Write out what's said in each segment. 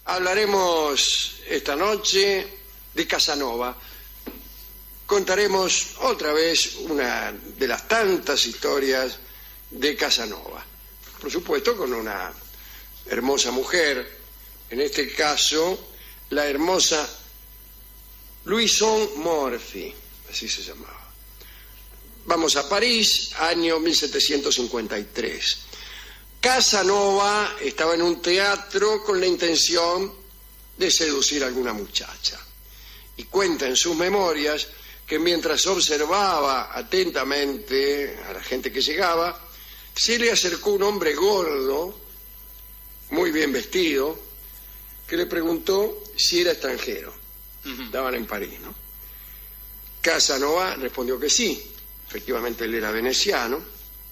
Hablaremos esta noche de Casanova. Contaremos otra vez una de las tantas historias de Casanova. Por supuesto, con una hermosa mujer, en este caso, la hermosa Louison Morphy, así se llamaba. Vamos a París, año 1753. Casanova estaba en un teatro con la intención de seducir a alguna muchacha. Y cuenta en sus memorias que mientras observaba atentamente a la gente que llegaba, se le acercó un hombre gordo, muy bien vestido, que le preguntó si era extranjero. Estaban en París, ¿no? Casanova respondió que sí, efectivamente él era veneciano.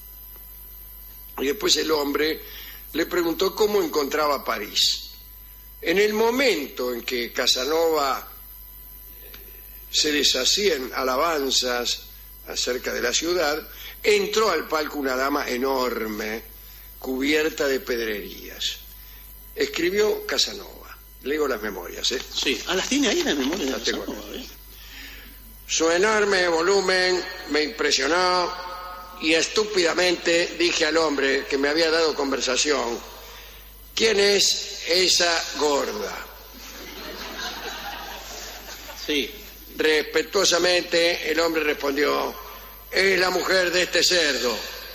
Y después el hombre le preguntó cómo encontraba París. En el momento en que Casanova se deshacía en alabanzas acerca de la ciudad, entró al palco una dama enorme, cubierta de pedrerías. Escribió Casanova. Leo las memorias, ¿eh? Sí. ¿Las tiene ahí las memorias? Las tengo aquí. Su enorme volumen me impresionó y estúpidamente dije al hombre que me había dado conversación: ¿quién es esa gorda? Sí. Respetuosamente el hombre respondió: es la mujer de este cerdo.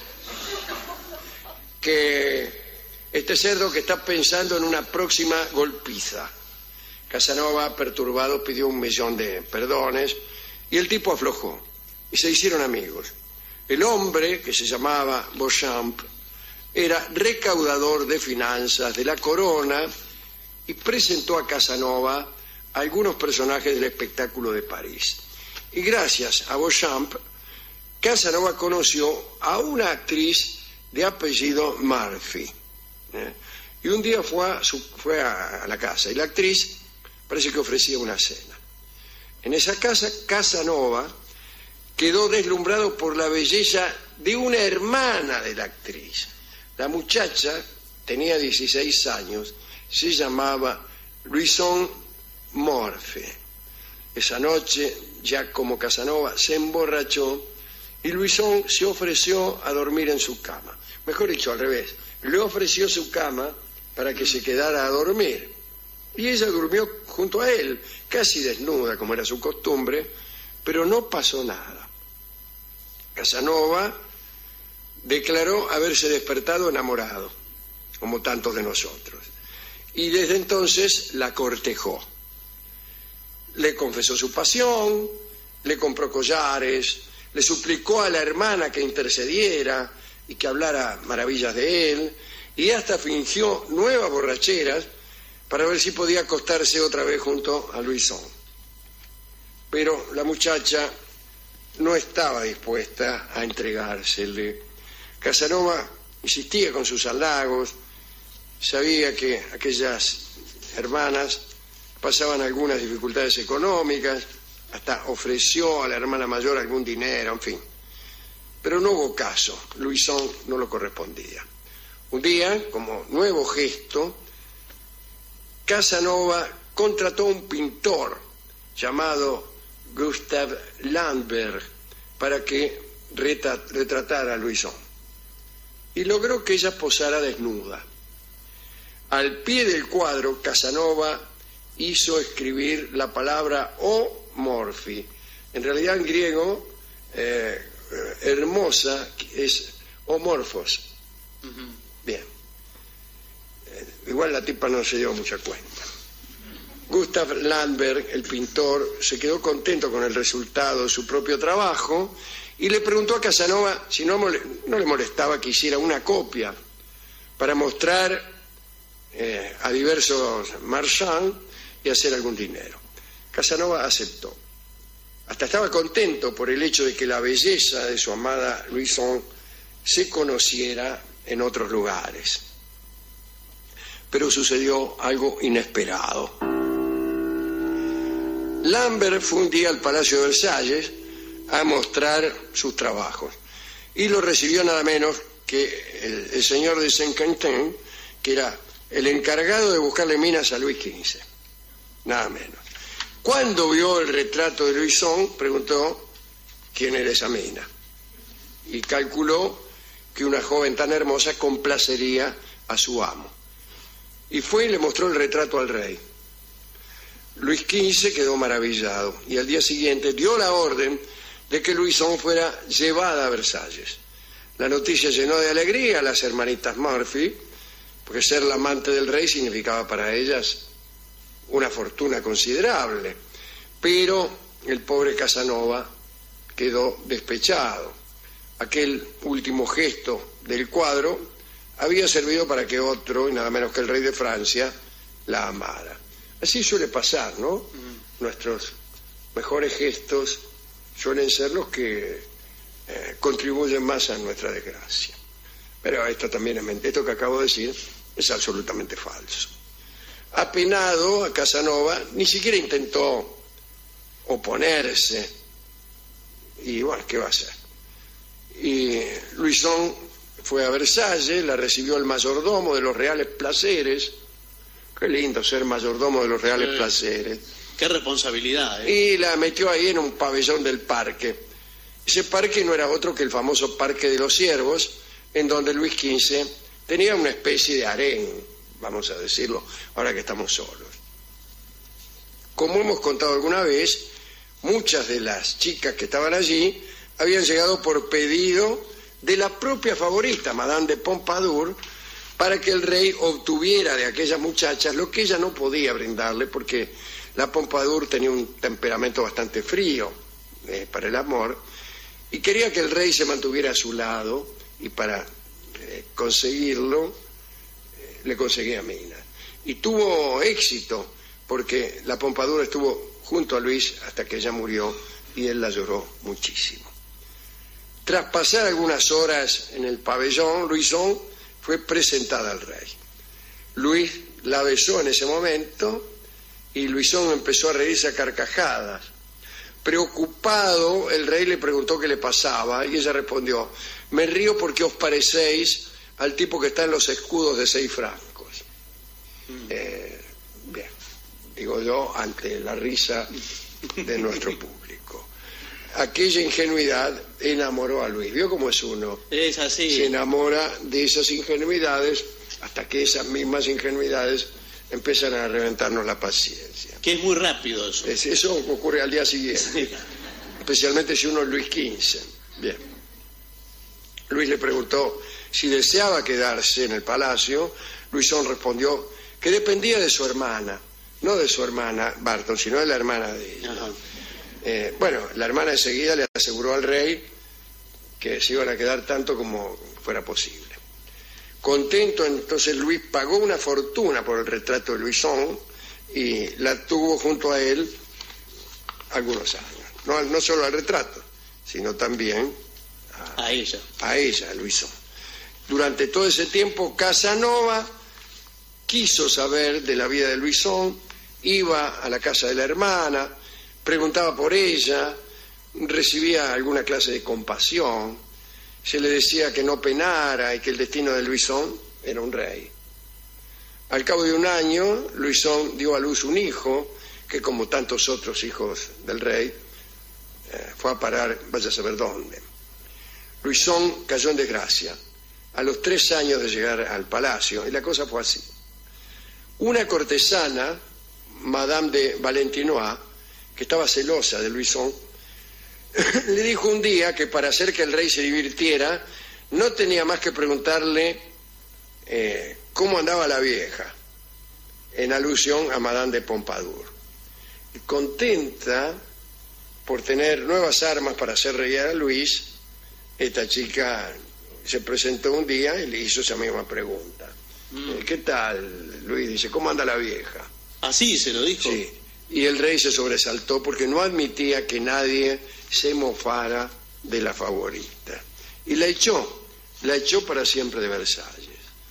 Este cerdo que está pensando en una próxima golpiza. Casanova, perturbado, pidió 1.000.000 de perdones y el tipo aflojó y se hicieron amigos. El hombre, que se llamaba Beauchamp, era recaudador de finanzas de la corona y presentó a Casanova a algunos personajes del espectáculo de París. Y gracias a Beauchamp, Casanova conoció a una actriz de apellido Murphy. Y un día fue a la casa y la actriz parece que ofrecía una cena. En esa casa, Casanova quedó deslumbrado por la belleza de una hermana de la actriz. La muchacha tenía 16 años, se llamaba Louison Morphy. Esa noche, ya como Casanova se emborrachó y Louison se ofreció a dormir en su cama. Mejor dicho, al revés, le ofreció su cama para que se quedara a dormir. Y ella durmió junto a él, casi desnuda, como era su costumbre, pero no pasó nada. Casanova declaró haberse despertado enamorado, como tantos de nosotros, y desde entonces la cortejó. Le confesó su pasión, le compró collares, le suplicó a la hermana que intercediera y que hablara maravillas de él, y hasta fingió nuevas borracheras para ver si podía acostarse otra vez junto a Louison. Pero la muchacha no estaba dispuesta a entregársele. Casanova insistía con sus halagos, sabía que aquellas hermanas pasaban algunas dificultades económicas, hasta ofreció a la hermana mayor algún dinero, en fin. Pero no hubo caso, Louison no lo correspondía. Un día, como nuevo gesto, Casanova contrató a un pintor llamado Gustave Landberg para que retratara a Louison. Y logró que ella posara desnuda. Al pie del cuadro, Casanova hizo escribir la palabra O Morphy. En realidad, en griego, hermosa es homorfos. Bien. Igual la tipa no se dio mucha cuenta. Gustave Landberg, el pintor, se quedó contento con el resultado de su propio trabajo y le preguntó a Casanova si no le molestaba que hiciera una copia para mostrar a diversos marchands y hacer algún dinero. Casanova aceptó. Hasta estaba contento por el hecho de que la belleza de su amada Louison se conociera en otros lugares. Pero sucedió algo inesperado. Lambert fue un día al Palacio de Versalles a mostrar sus trabajos y lo recibió nada menos que el señor de Saint-Quentin, que era el encargado de buscarle minas a Luis XV, nada menos. Cuando vio el retrato de Luisón, preguntó quién era esa mina, y calculó que una joven tan hermosa complacería a su amo. Y fue y le mostró el retrato al rey. Luis XV quedó maravillado y al día siguiente dio la orden de que Luisón fuera llevada a Versalles. La noticia llenó de alegría a las hermanitas Murphy, porque ser la amante del rey significaba para ellas una fortuna considerable. Pero el pobre Casanova quedó despechado. Aquel último gesto del cuadro había servido para que otro, y nada menos que el rey de Francia, la amara. Así suele pasar, ¿no? Nuestros mejores gestos suelen ser los que contribuyen más a nuestra desgracia. Pero esto también es mentira. Esto que acabo de decir es absolutamente falso. Apenado, a Casanova ni siquiera intentó oponerse. Y bueno, ¿qué va a hacer? Y Luisón fue a Versalles, la recibió el mayordomo de los reales placeres. Qué lindo ser mayordomo de los reales placeres. Qué responsabilidad, ¿eh? Y la metió ahí en un pabellón del parque. Ese parque no era otro que el famoso Parque de los Ciervos, en donde Luis XV tenía una especie de harén, vamos a decirlo, ahora que estamos solos. Como hemos contado alguna vez, muchas de las chicas que estaban allí habían llegado por pedido de la propia favorita, Madame de Pompadour, para que el rey obtuviera de aquellas muchachas lo que ella no podía brindarle, porque la Pompadour tenía un temperamento bastante frío para el amor, y quería que el rey se mantuviera a su lado, y para conseguirlo le conseguía minas. Y tuvo éxito, porque la Pompadour estuvo junto a Luis hasta que ella murió, y él la lloró muchísimo. Tras pasar algunas horas en el pabellón, Luisón fue presentada al rey. Luis la besó en ese momento y Luisón empezó a reírse a carcajadas. Preocupado, el rey le preguntó qué le pasaba y ella respondió: me río porque os parecéis al tipo que está en los escudos de 6 francos. Bien, digo yo, ante la risa de nuestro público. Aquella ingenuidad enamoró a Luis. ¿Vio cómo es uno? Es así. Se enamora de esas ingenuidades hasta que esas mismas ingenuidades empiezan a reventarnos la paciencia. Que es muy rápido eso. Eso ocurre al día siguiente, sí. Especialmente si uno es Luis XV. Bien. Luis le preguntó si deseaba quedarse en el palacio. Luisón respondió que dependía de su hermana, no de su hermana Barton, sino de la hermana de ella. Ajá. Bueno, la hermana enseguida le aseguró al rey que se iban a quedar tanto como fuera posible. Contento, entonces Luis pagó una fortuna por el retrato de Luisón y la tuvo junto a él algunos años. No solo al retrato, sino también a ella, a Luisón. Durante todo ese tiempo, Casanova quiso saber de la vida de Luisón, iba a la casa de la hermana, preguntaba por ella, recibía alguna clase de compasión, se le decía que no penara y que el destino de Luisón era un rey. Al cabo de un año, Luisón dio a luz un hijo que, como tantos otros hijos del rey, fue a parar, vaya a saber dónde. Luisón cayó en desgracia a los 3 años de llegar al palacio, y la cosa fue así. Una cortesana, Madame de Valentinois, que estaba celosa de Luisón, le dijo un día que para hacer que el rey se divirtiera no tenía más que preguntarle cómo andaba la vieja, en alusión a Madame de Pompadour. Y contenta por tener nuevas armas para hacer reír a Luis, esta chica se presentó un día y le hizo esa misma pregunta. ¿Qué tal, Luis? Dice, ¿cómo anda la vieja? ¿Así se lo dijo? Sí. Y el rey se sobresaltó porque no admitía que nadie se mofara de la favorita. Y la echó para siempre de Versalles.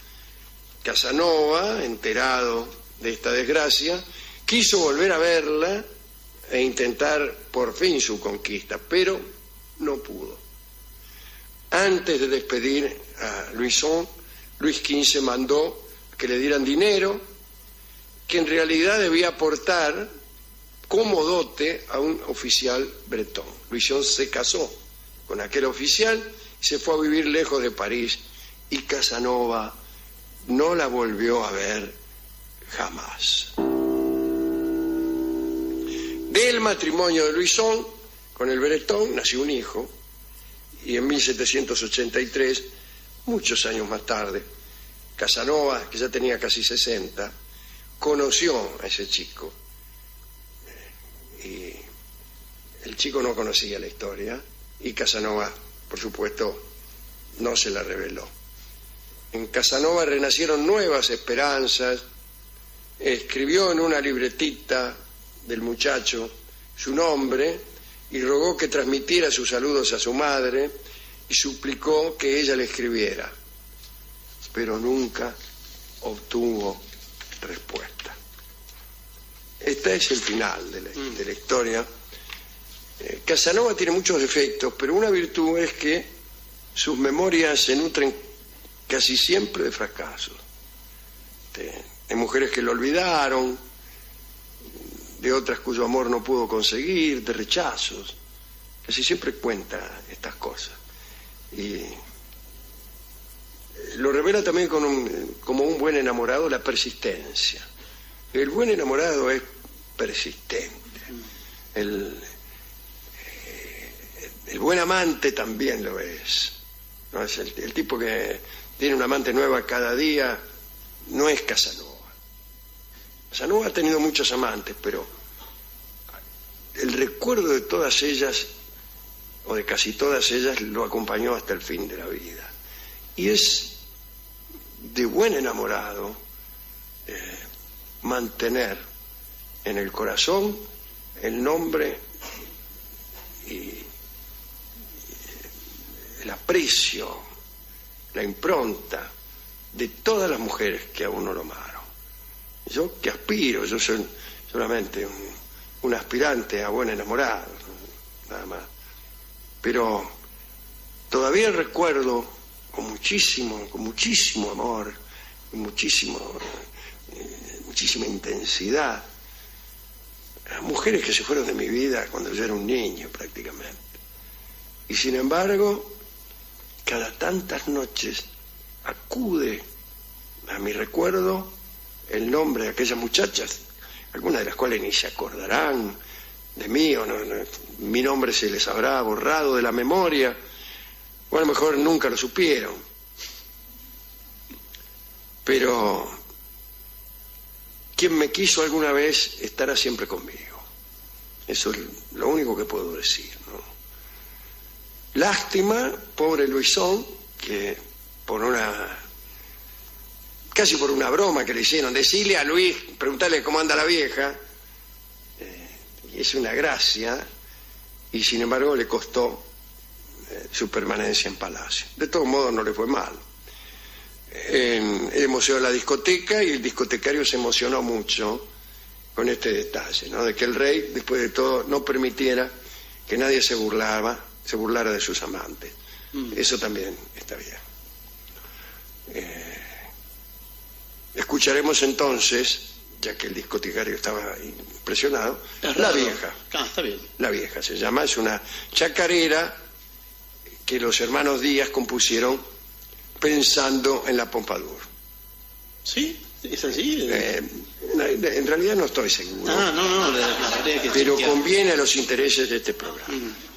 Casanova, enterado de esta desgracia, quiso volver a verla e intentar por fin su conquista, pero no pudo. Antes de despedir a Luisón, Luis XV mandó que le dieran dinero, que en realidad debía aportar como dote a un oficial bretón. Louison se casó con aquel oficial y se fue a vivir lejos de París, y Casanova no la volvió a ver jamás. Del matrimonio de Louison con el bretón nació un hijo, y en 1783, muchos años más tarde, Casanova, que ya tenía casi 60, conoció a ese chico. Y el chico no conocía la historia, y Casanova, por supuesto, no se la reveló. En Casanova renacieron nuevas esperanzas. Escribió en una libretita del muchacho su nombre y rogó que transmitiera sus saludos a su madre y suplicó que ella le escribiera, pero nunca obtuvo respuesta. Este es el final de la historia. Casanova tiene muchos defectos, pero una virtud es que sus memorias se nutren casi siempre de fracasos, de mujeres que lo olvidaron, de otras cuyo amor no pudo conseguir, de rechazos. Casi siempre cuenta estas cosas. Y lo revela también como un buen enamorado, la persistencia. El buen enamorado es persistente. El buen amante también lo es. No es el tipo que tiene una amante nueva cada día, no es Casanova. Casanova ha tenido muchos amantes, pero el recuerdo de todas ellas, o de casi todas ellas, lo acompañó hasta el fin de la vida. Y es de buen enamorado mantener en el corazón el nombre y el aprecio, la impronta de todas las mujeres que a uno lo amaron. Yo que aspiro, yo soy solamente un aspirante a buen enamorado, nada más. Pero todavía recuerdo con muchísimo amor, muchísima intensidad, a mujeres que se fueron de mi vida cuando yo era un niño prácticamente. Y sin embargo, cada tantas noches acude a mi recuerdo el nombre de aquellas muchachas, algunas de las cuales ni se acordarán de mí, o no, mi nombre se les habrá borrado de la memoria, o a lo mejor nunca lo supieron. Pero quien me quiso alguna vez estará siempre conmigo. Eso es lo único que puedo decir, ¿no? Lástima, pobre Louison, que casi por una broma que le hicieron, decirle a Luis, preguntarle cómo anda la vieja, y es una gracia, y sin embargo le costó su permanencia en Palacio. De todos modos no le fue mal. Él emocionó a la discoteca, y el discotecario se emocionó mucho con este detalle, ¿no? De que el rey, después de todo, no permitiera que nadie se burlara de sus amantes. Eso también está bien. Escucharemos entonces, ya que el discotecario estaba impresionado, La Vieja. Está bien. La Vieja se llama, es una chacarera que los hermanos Díaz compusieron pensando en la Pompadour. ¿Sí? ¿Es así? En realidad no estoy seguro. No, habría que pero chequear. conviene a los intereses de este programa.